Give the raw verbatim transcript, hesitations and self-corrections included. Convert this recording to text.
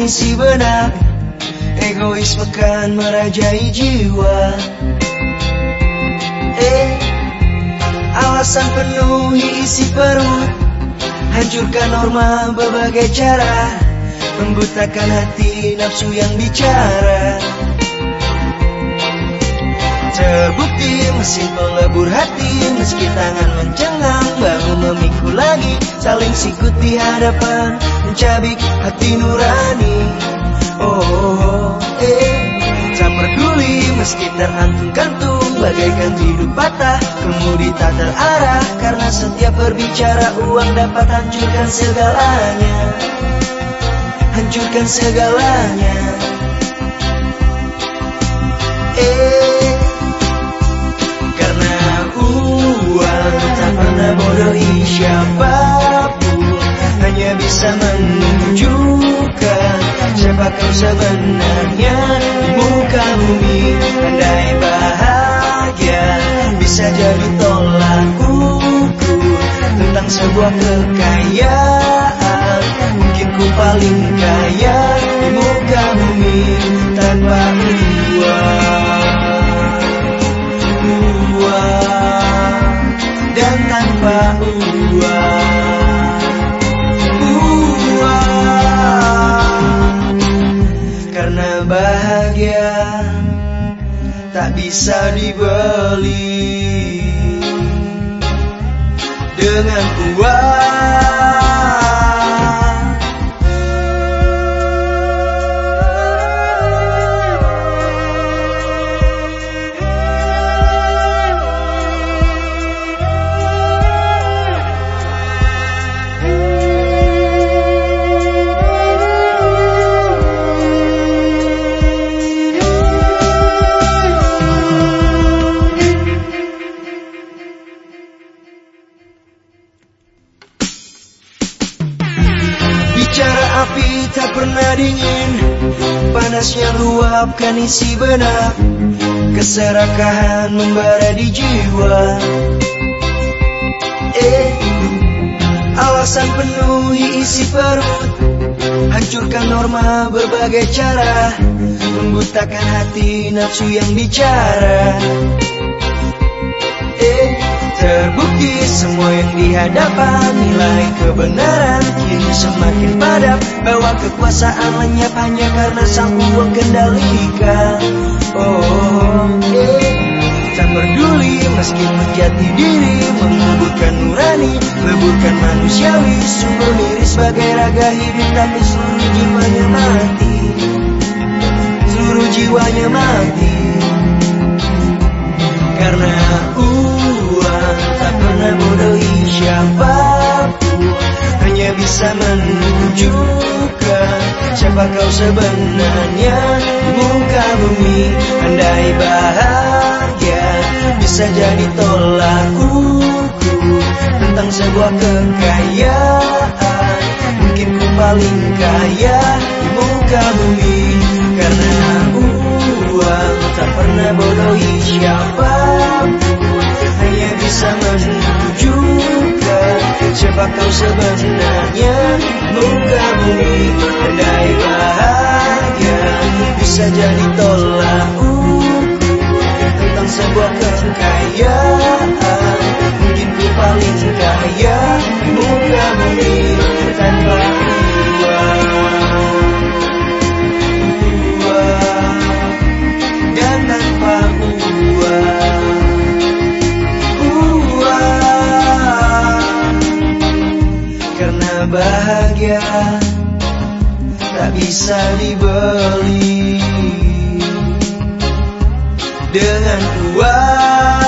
isi benak, egoisme kan merajai jiwa. Eh, alasan penuhi isi perut, hancurkan norma berbagai cara, membutakan hati nafsu yang bicara. Terbukti mesin pelebur hati, meski tangan mencengang, bahu memikul lagi, saling sikut di hadapan, mencabik hati nurani. Oh, eh, tak peduli meski terhantung-kantung, bagaikan hidup patah, kemudi tak terarah, karena setiap berbicara uang dapat hancurkan segalanya, hancurkan segalanya. Eh, karena uang tak pernah bodohi siapapun, hanya bisa menunjukkan siapa kau sebenarnya di muka bumi. Andai bahagia bisa jadi tolak ukur tentang sebuah kekayaan, mungkin ku paling kaya di muka bumi tanpa uang, uang dan tanpa uang. Karena bahagia tak bisa dibeli dengan uang. Bicara api tak pernah dingin, panasnya luapkan isi benak, keserakahan membara di jiwa. Eh, alasan penuhi isi perut, hancurkan norma berbagai cara, membutakan hati nafsu yang bicara. Eh, terbukti semua yang dihadapan, nilai kebenaran kini semakin padam, bahwa kekuasaan lenyap hanya karena sang uang kendalikan. Oh, eh, tak peduli meski menjati diri, menguburkan nurani, leburkan manusiawi, sumber miris bagai raga hidup, tapi seluruh jiwanya mati, seluruh jiwanya mati. Karena uang tak pernah bodohi siapapun, hanya bisa menunjukkan siapa kau sebenarnya di muka bumi. Andai bahagia bisa jadi tolak ukur tentang sebuah kekayaan, mungkin ku paling kaya di muka bumi. Karena uang tak pernah bodohi siapapun, hanya bisa menunjukkan siapa kau sebenarnya di muka bumi. Andai bahagia bisa jadi tolak ukur tentang sebuah kekayaan, mungkin ku paling kaya di muka bumi tanpa uang, uang dan tanpa uang, uang. Karena bahagia tak bisa dibeli dengan uang.